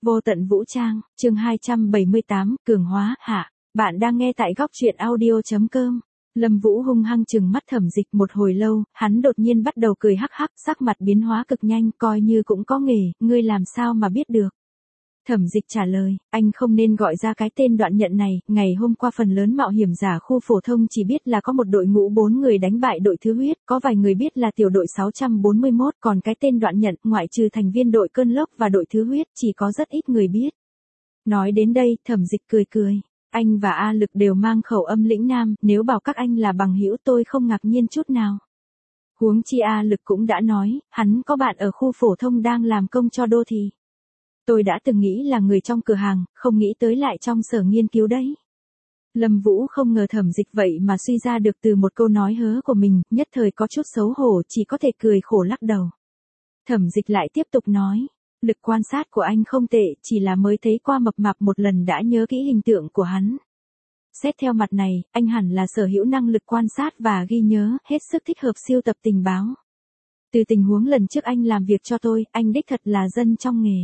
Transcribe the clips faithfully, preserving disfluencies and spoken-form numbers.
Vô tận vũ trang, chương hai trăm bảy mươi tám, cường hóa, hạ. Bạn đang nghe tại góc truyện audio chấm com. Lâm Vũ hung hăng trừng mắt Thẩm Dịch một hồi lâu, hắn đột nhiên bắt đầu cười hắc hắc, sắc mặt biến hóa cực nhanh, coi như cũng có nghề, ngươi làm sao mà biết được. Thẩm Dịch trả lời, anh không nên gọi ra cái tên đoạn nhận này, ngày hôm qua phần lớn mạo hiểm giả khu phổ thông chỉ biết là có một đội ngũ bốn người đánh bại đội thứ huyết, có vài người biết là tiểu đội sáu trăm bốn mươi mốt, còn cái tên đoạn nhận, ngoại trừ thành viên đội cơn lốc và đội thứ huyết, chỉ có rất ít người biết. Nói đến đây, Thẩm Dịch cười cười, anh và A Lực đều mang khẩu âm lĩnh nam, nếu bảo các anh là bằng hữu tôi không ngạc nhiên chút nào. Huống chi A Lực cũng đã nói, hắn có bạn ở khu phổ thông đang làm công cho đô thị. Tôi đã từng nghĩ là người trong cửa hàng, không nghĩ tới lại trong sở nghiên cứu đấy. Lâm Vũ không ngờ Thẩm Dịch vậy mà suy ra được từ một câu nói hớ của mình, nhất thời có chút xấu hổ, chỉ có thể cười khổ lắc đầu. Thẩm Dịch lại tiếp tục nói, lực quan sát của anh không tệ, chỉ là mới thấy qua mập mạp một lần đã nhớ kỹ hình tượng của hắn. Xét theo mặt này, anh hẳn là sở hữu năng lực quan sát và ghi nhớ, hết sức thích hợp siêu tập tình báo. Từ tình huống lần trước anh làm việc cho tôi, anh đích thật là dân trong nghề.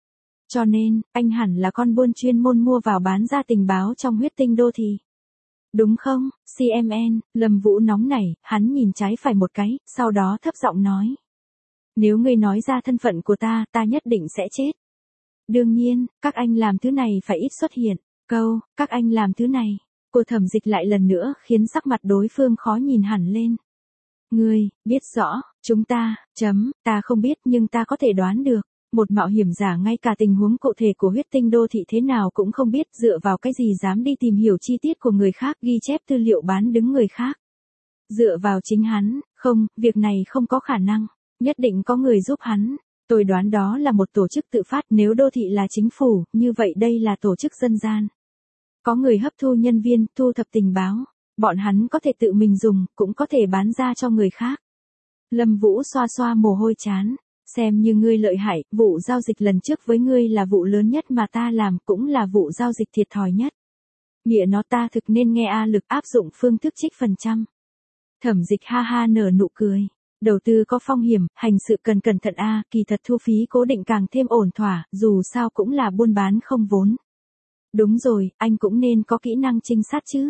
Cho nên, anh hẳn là con buôn chuyên môn mua vào bán ra tình báo trong huyết tinh đô thị. Đúng không, xê em en, Lâm Vũ nóng nảy, hắn nhìn trái phải một cái, sau đó thấp giọng nói. Nếu ngươi nói ra thân phận của ta, ta nhất định sẽ chết. Đương nhiên, các anh làm thứ này phải ít xuất hiện. Câu, các anh làm thứ này, của Thẩm Dịch lại lần nữa khiến sắc mặt đối phương khó nhìn hẳn lên. Ngươi, biết rõ, chúng ta, chấm, ta không biết nhưng ta có thể đoán được. Một mạo hiểm giả ngay cả tình huống cụ thể của huyết tinh đô thị thế nào cũng không biết, dựa vào cái gì dám đi tìm hiểu chi tiết của người khác, ghi chép tư liệu bán đứng người khác. Dựa vào chính hắn, không, việc này không có khả năng, nhất định có người giúp hắn. Tôi đoán đó là một tổ chức tự phát, nếu đô thị là chính phủ, như vậy đây là tổ chức dân gian. Có người hấp thu nhân viên, thu thập tình báo, bọn hắn có thể tự mình dùng, cũng có thể bán ra cho người khác. Lâm Vũ xoa xoa mồ hôi trán. Xem như ngươi lợi hại, vụ giao dịch lần trước với ngươi là vụ lớn nhất mà ta làm, cũng là vụ giao dịch thiệt thòi nhất. Nghĩa nó ta thực nên nghe A Lực áp dụng phương thức trích phần trăm. Thẩm Dịch ha ha nở nụ cười. Đầu tư có phong hiểm, hành sự cần cẩn thận A, kỳ thật thu phí cố định càng thêm ổn thỏa, dù sao cũng là buôn bán không vốn. Đúng rồi, anh cũng nên có kỹ năng trinh sát chứ.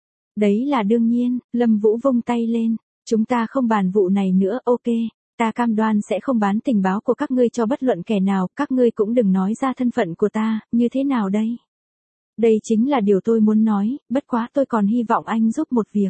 Đấy là đương nhiên, Lâm Vũ vung tay lên. Chúng ta không bàn vụ này nữa, ok. Ta cam đoan sẽ không bán tình báo của các ngươi cho bất luận kẻ nào, các ngươi cũng đừng nói ra thân phận của ta, như thế nào đây? Đây chính là điều tôi muốn nói, bất quá tôi còn hy vọng anh giúp một việc.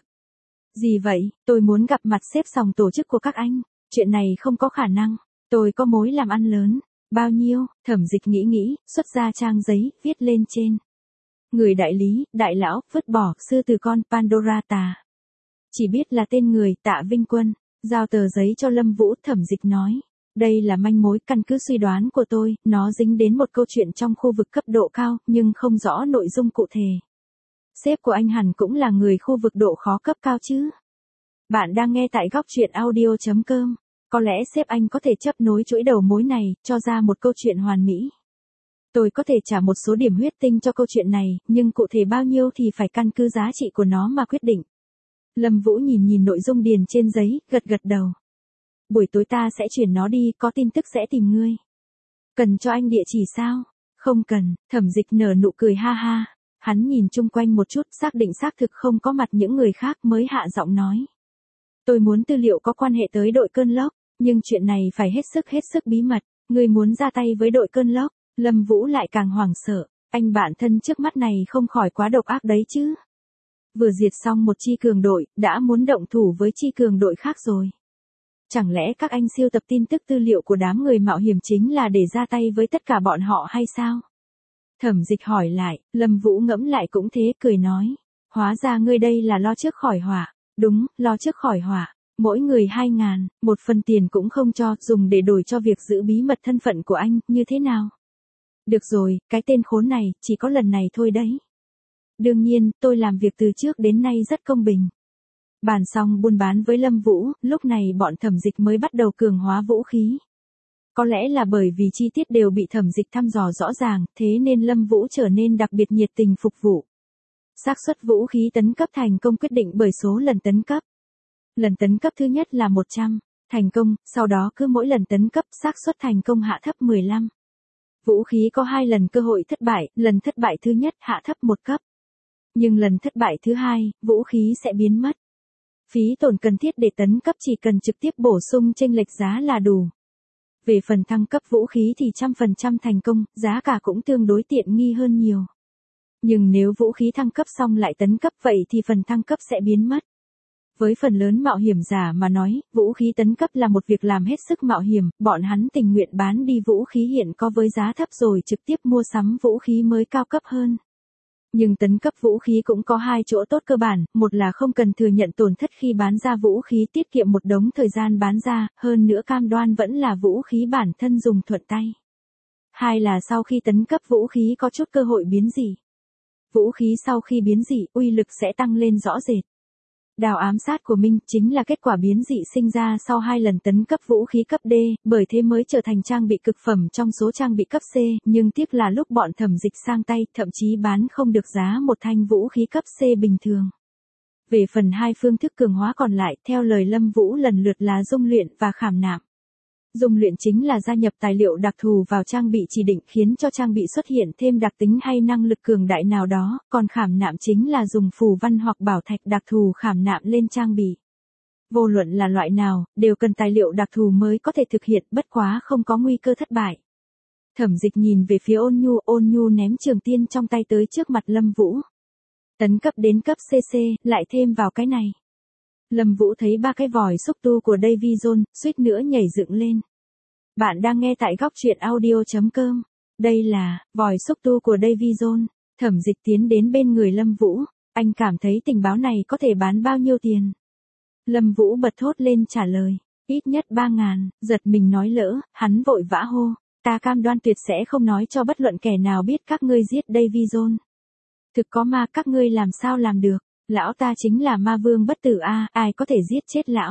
Gì vậy, tôi muốn gặp mặt xếp sòng tổ chức của các anh, chuyện này không có khả năng, tôi có mối làm ăn lớn, bao nhiêu, Thẩm Dịch nghĩ nghĩ, xuất ra trang giấy, viết lên trên. Người đại lý, đại lão, vứt bỏ, sư từ con, Pandora tà. Chỉ biết là tên người, Tạ Vinh Quân. Giao tờ giấy cho Lâm Vũ, Thẩm Dịch nói. Đây là manh mối, căn cứ suy đoán của tôi, nó dính đến một câu chuyện trong khu vực cấp độ cao, nhưng không rõ nội dung cụ thể. Sếp của anh hẳn cũng là người khu vực độ khó cấp cao chứ. Bạn đang nghe tại góc truyện audio chấm com. Có lẽ sếp anh có thể chấp nối chuỗi đầu mối này, cho ra một câu chuyện hoàn mỹ. Tôi có thể trả một số điểm huyết tinh cho câu chuyện này, nhưng cụ thể bao nhiêu thì phải căn cứ giá trị của nó mà quyết định. Lâm Vũ nhìn nhìn nội dung điền trên giấy, gật gật đầu. Buổi tối ta sẽ chuyển nó đi, có tin tức sẽ tìm ngươi. Cần cho anh địa chỉ sao? Không cần, Thẩm Dịch nở nụ cười ha ha. Hắn nhìn chung quanh một chút, xác định xác thực không có mặt những người khác mới hạ giọng nói. Tôi muốn tư liệu có quan hệ tới đội cơn lốc, nhưng chuyện này phải hết sức hết sức bí mật. Ngươi muốn ra tay với đội cơn lốc, Lâm Vũ lại càng hoảng sợ. Anh bạn thân trước mắt này không khỏi quá độc ác đấy chứ. Vừa diệt xong một chi cường đội, đã muốn động thủ với chi cường đội khác rồi. Chẳng lẽ các anh siêu tập tin tức tư liệu của đám người mạo hiểm chính là để ra tay với tất cả bọn họ hay sao? Thẩm Dịch hỏi lại, Lâm Vũ ngẫm lại cũng thế, cười nói. Hóa ra ngươi đây là lo trước khỏi họa. Đúng, lo trước khỏi họa. Mỗi người hai ngàn, một phần tiền cũng không cho, dùng để đổi cho việc giữ bí mật thân phận của anh, như thế nào? Được rồi, cái tên khốn này, chỉ có lần này thôi đấy. Đương nhiên, tôi làm việc từ trước đến nay rất công bình. Bàn xong buôn bán với Lâm Vũ, lúc này bọn Thẩm Dịch mới bắt đầu cường hóa vũ khí. Có lẽ là bởi vì chi tiết đều bị Thẩm Dịch thăm dò rõ ràng, thế nên Lâm Vũ trở nên đặc biệt nhiệt tình phục vụ. Xác suất vũ khí tấn cấp thành công quyết định bởi số lần tấn cấp. Lần tấn cấp thứ nhất là một trăm, thành công, sau đó cứ mỗi lần tấn cấp xác suất thành công hạ thấp mười lăm. Vũ khí có hai lần cơ hội thất bại, lần thất bại thứ nhất hạ thấp một cấp. Nhưng lần thất bại thứ hai, vũ khí sẽ biến mất. Phí tổn cần thiết để tấn cấp chỉ cần trực tiếp bổ sung chênh lệch giá là đủ. Về phần thăng cấp vũ khí thì trăm phần trăm thành công, giá cả cũng tương đối tiện nghi hơn nhiều. Nhưng nếu vũ khí thăng cấp xong lại tấn cấp vậy thì phần thăng cấp sẽ biến mất. Với phần lớn mạo hiểm giả mà nói, vũ khí tấn cấp là một việc làm hết sức mạo hiểm, bọn hắn tình nguyện bán đi vũ khí hiện có với giá thấp rồi trực tiếp mua sắm vũ khí mới cao cấp hơn. Nhưng tấn cấp vũ khí cũng có hai chỗ tốt cơ bản, một là không cần thừa nhận tổn thất khi bán ra vũ khí, tiết kiệm một đống thời gian bán ra, hơn nữa cam đoan vẫn là vũ khí bản thân dùng thuận tay. Hai là sau khi tấn cấp vũ khí có chút cơ hội biến dị. Vũ khí sau khi biến dị, uy lực sẽ tăng lên rõ rệt. Đao ám sát của Minh chính là kết quả biến dị sinh ra sau hai lần tấn cấp vũ khí cấp D, bởi thế mới trở thành trang bị cực phẩm trong số trang bị cấp C, nhưng tiếc là lúc bọn thẩm dịch sang tay, thậm chí bán không được giá một thanh vũ khí cấp C bình thường. Về phần hai phương thức cường hóa còn lại, theo lời Lâm Vũ lần lượt là dung luyện và khảm nạm. Dung luyện chính là gia nhập tài liệu đặc thù vào trang bị chỉ định khiến cho trang bị xuất hiện thêm đặc tính hay năng lực cường đại nào đó, còn khảm nạm chính là dùng phù văn hoặc bảo thạch đặc thù khảm nạm lên trang bị. Vô luận là loại nào, đều cần tài liệu đặc thù mới có thể thực hiện, bất quá không có nguy cơ thất bại. Thẩm Dịch nhìn về phía Ôn Nhu, Ôn Nhu ném trường tiên trong tay tới trước mặt Lâm Vũ. Tấn cấp đến cấp xê xê, lại thêm vào cái này. Lâm Vũ thấy ba cái vòi xúc tu của Davy Jones, suýt nữa nhảy dựng lên. Bạn đang nghe tại góc truyện audio chấm com. Đây là vòi xúc tu của Davy Jones. Thẩm Dịch tiến đến bên người Lâm Vũ. Anh cảm thấy tình báo này có thể bán bao nhiêu tiền? Lâm Vũ bật thốt lên trả lời. Ít nhất ba ngàn, giật mình nói lỡ, hắn vội vã hô. Ta cam đoan tuyệt sẽ không nói cho bất luận kẻ nào biết các ngươi giết Davy Jones. Thực có ma các ngươi làm sao làm được? Lão ta chính là ma vương bất tử a, ai có thể giết chết lão.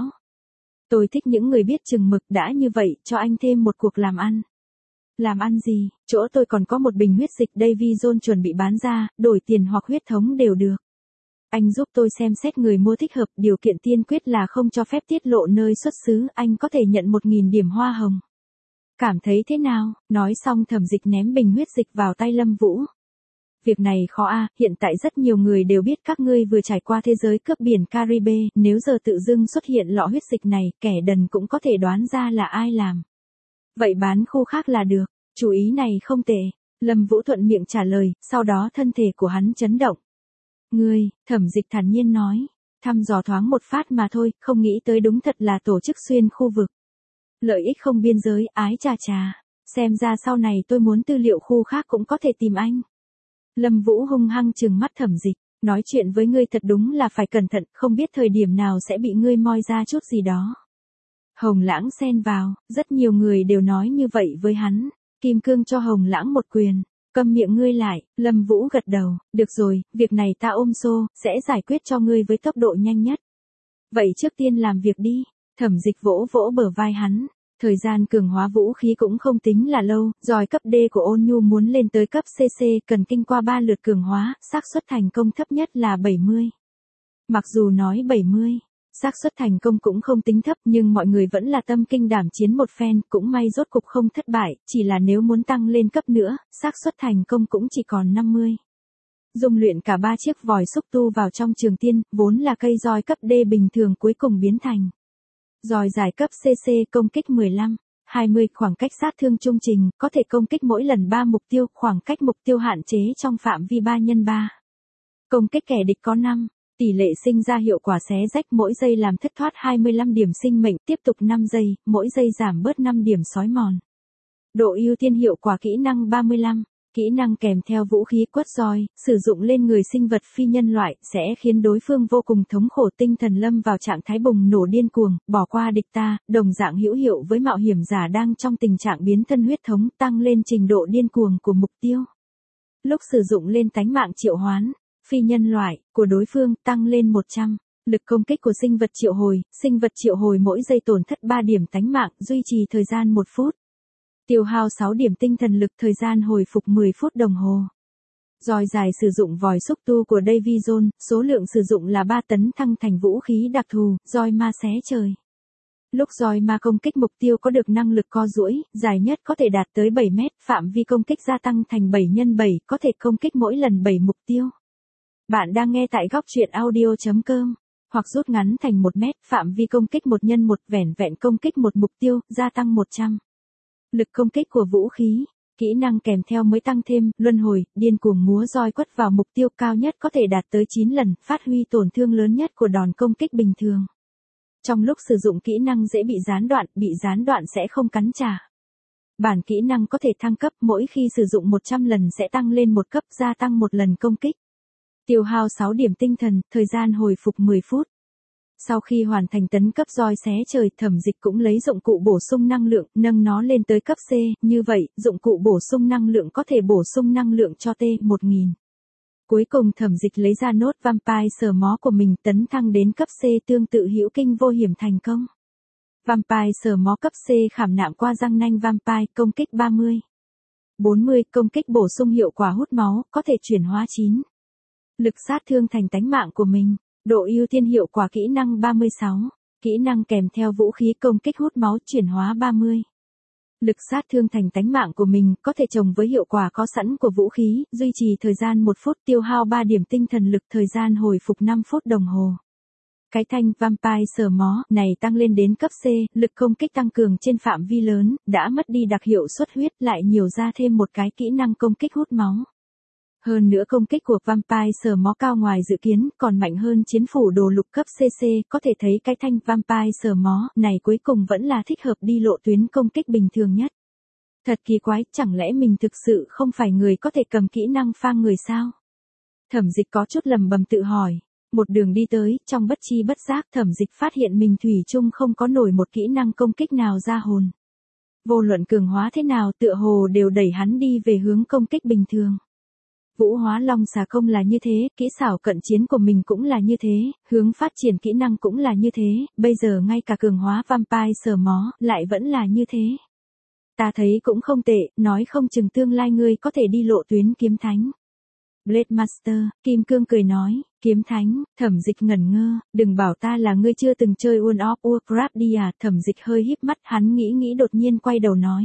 Tôi thích những người biết chừng mực, đã như vậy, cho anh thêm một cuộc làm ăn. Làm ăn gì? Chỗ tôi còn có một bình huyết dịch Davy Jones chuẩn bị bán ra, đổi tiền hoặc huyết thống đều được. Anh giúp tôi xem xét người mua thích hợp, điều kiện tiên quyết là không cho phép tiết lộ nơi xuất xứ, anh có thể nhận một nghìn điểm hoa hồng. Cảm thấy thế nào? Nói xong Thẩm Dịch ném bình huyết dịch vào tay Lâm Vũ. Việc này khó a, hiện tại rất nhiều người đều biết các ngươi vừa trải qua thế giới cướp biển Caribe, nếu giờ tự dưng xuất hiện lọ huyết dịch này, kẻ đần cũng có thể đoán ra là ai làm. Vậy bán khu khác là được, chủ ý này không tệ, Lâm Vũ thuận miệng trả lời, sau đó thân thể của hắn chấn động. Ngươi, Thẩm Dịch thản nhiên nói, thăm dò thoáng một phát mà thôi, không nghĩ tới đúng thật là tổ chức xuyên khu vực. Lợi ích không biên giới, ái chà chà, xem ra sau này tôi muốn tư liệu khu khác cũng có thể tìm anh. Lâm Vũ hung hăng trừng mắt Thẩm Dịch, nói chuyện với ngươi thật đúng là phải cẩn thận, không biết thời điểm nào sẽ bị ngươi moi ra chút gì đó. Hồng Lãng xen vào, rất nhiều người đều nói như vậy với hắn. Kim Cương cho Hồng Lãng một quyền, câm miệng ngươi lại, Lâm Vũ gật đầu, được rồi, việc này ta ôm xô, sẽ giải quyết cho ngươi với tốc độ nhanh nhất. Vậy trước tiên làm việc đi, Thẩm Dịch vỗ vỗ bờ vai hắn. Thời gian cường hóa vũ khí cũng không tính là lâu, giỏi cấp D của Ôn Nhu muốn lên tới cấp xê xê cần kinh qua ba lượt cường hóa, xác suất thành công thấp nhất là bảy mươi. Mặc dù nói bảy mươi, xác suất thành công cũng không tính thấp nhưng mọi người vẫn là tâm kinh đảm chiến một phen, cũng may rốt cục không thất bại, chỉ là nếu muốn tăng lên cấp nữa, xác suất thành công cũng chỉ còn năm mươi. Dung luyện cả ba chiếc vòi xúc tu vào trong trường tiên, vốn là cây roi cấp D bình thường cuối cùng biến thành roi dài cấp xê xê công kích mười lăm, hai mươi khoảng cách sát thương trung trình, có thể công kích mỗi lần ba mục tiêu, khoảng cách mục tiêu hạn chế trong phạm vi ba nhân ba. Công kích kẻ địch có năm, tỷ lệ sinh ra hiệu quả xé rách mỗi giây làm thất thoát hai mươi lăm điểm sinh mệnh, tiếp tục năm giây, mỗi giây giảm bớt năm điểm xói mòn. Độ ưu tiên hiệu quả kỹ năng ba mươi lăm. Kỹ năng kèm theo vũ khí quất roi, sử dụng lên người sinh vật phi nhân loại, sẽ khiến đối phương vô cùng thống khổ, tinh thần lâm vào trạng thái bùng nổ điên cuồng, bỏ qua địch ta, đồng dạng hữu hiệu với mạo hiểm giả đang trong tình trạng biến thân huyết thống, tăng lên trình độ điên cuồng của mục tiêu. Lúc sử dụng lên tánh mạng triệu hoán, phi nhân loại, của đối phương, tăng lên một trăm. Lực công kích của sinh vật triệu hồi, sinh vật triệu hồi mỗi giây tổn thất ba điểm tánh mạng, duy trì thời gian một phút. Tiêu hao sáu điểm tinh thần lực, thời gian hồi phục mười phút đồng hồ. Roi dài sử dụng vòi xúc tu của Davy Jones, số lượng sử dụng là ba tấn thăng thành vũ khí đặc thù, roi ma xé trời. Lúc roi ma công kích mục tiêu có được năng lực co duỗi, dài nhất có thể đạt tới bảy mét, phạm vi công kích gia tăng thành bảy nhân bảy, có thể công kích mỗi lần bảy mục tiêu. Bạn đang nghe tại góc truyện audio chấm com. Hoặc rút ngắn thành một mét, phạm vi công kích một nhân một, vẻn vẹn công kích một mục tiêu, gia tăng một trăm. Lực công kích của vũ khí. Kỹ năng kèm theo mới tăng thêm, luân hồi, điên cuồng múa roi quất vào mục tiêu cao nhất có thể đạt tới chín lần, phát huy tổn thương lớn nhất của đòn công kích bình thường. Trong lúc sử dụng kỹ năng dễ bị gián đoạn, bị gián đoạn sẽ không cắn trả. Bản kỹ năng có thể thăng cấp, mỗi khi sử dụng một trăm lần sẽ tăng lên một cấp, gia tăng một lần công kích. Tiêu hao sáu điểm tinh thần, thời gian hồi phục mười phút. Sau khi hoàn thành tấn cấp roi xé trời, Thẩm Dịch cũng lấy dụng cụ bổ sung năng lượng, nâng nó lên tới cấp C, như vậy, dụng cụ bổ sung năng lượng có thể bổ sung năng lượng cho T một nghìn. Cuối cùng Thẩm Dịch lấy ra nốt Vampire sờ mó của mình, tấn thăng đến cấp C, tương tự hữu kinh vô hiểm thành công. Vampire sờ mó cấp C khảm nạm qua răng nanh Vampire, công kích ba mươi. bốn mươi, công kích bổ sung hiệu quả hút máu, có thể chuyển hóa chín. Lực sát thương thành tánh mạng của mình. Độ ưu tiên hiệu quả kỹ năng ba mươi sáu. Kỹ năng kèm theo vũ khí công kích hút máu chuyển hóa ba mươi. Lực sát thương thành tánh mạng của mình, có thể chồng với hiệu quả có sẵn của vũ khí, duy trì thời gian một phút, tiêu hao ba điểm tinh thần lực, thời gian hồi phục năm phút đồng hồ. Cái thanh Vampire sờ mó này tăng lên đến cấp C, lực công kích tăng cường trên phạm vi lớn, đã mất đi đặc hiệu xuất huyết, lại nhiều ra thêm một cái kỹ năng công kích hút máu. Hơn nữa công kích của Vampire sờ mó cao ngoài dự kiến, còn mạnh hơn chiến phủ đồ lục cấp xê xê, có thể thấy cái thanh Vampire sờ mó này cuối cùng vẫn là thích hợp đi lộ tuyến công kích bình thường nhất. Thật kỳ quái, chẳng lẽ mình thực sự không phải người có thể cầm kỹ năng phang người sao? Thẩm Dịch có chút lầm bầm tự hỏi. Một đường đi tới, trong bất chi bất giác Thẩm Dịch phát hiện mình thủy chung không có nổi một kỹ năng công kích nào ra hồn. Vô luận cường hóa thế nào tựa hồ đều đẩy hắn đi về hướng công kích bình thường. Vũ hóa long xà công là như thế, kỹ xảo cận chiến của mình cũng là như thế, hướng phát triển kỹ năng cũng là như thế, bây giờ ngay cả cường hóa Vampire sờ mó, lại vẫn là như thế. Ta thấy cũng không tệ, nói không chừng tương lai ngươi có thể đi lộ tuyến kiếm thánh. Blade Master, Kim Cương cười nói, kiếm thánh, Thẩm Dịch ngẩn ngơ, đừng bảo ta là ngươi chưa từng chơi World of Warcraft đi à, Thẩm Dịch hơi híp mắt, hắn nghĩ nghĩ đột nhiên quay đầu nói.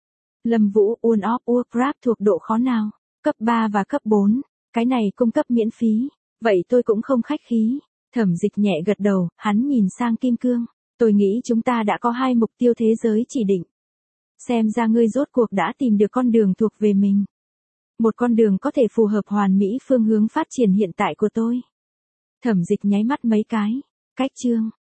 Lâm Vũ, World of Warcraft thuộc độ khó nào? Cấp ba và cấp bốn, cái này cung cấp miễn phí, vậy tôi cũng không khách khí. Thẩm Dịch nhẹ gật đầu, hắn nhìn sang Kim Cương, tôi nghĩ chúng ta đã có hai mục tiêu thế giới chỉ định. Xem ra ngươi rốt cuộc đã tìm được con đường thuộc về mình. Một con đường có thể phù hợp hoàn mỹ phương hướng phát triển hiện tại của tôi. Thẩm Dịch nháy mắt mấy cái, cách chương,